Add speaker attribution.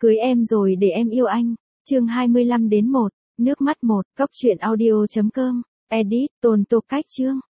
Speaker 1: Cưới em rồi để em yêu anh. Chương 25 đến 1. Nước mắt 1. Cóc truyện audio.com. Edit. Tôn tục cách chương.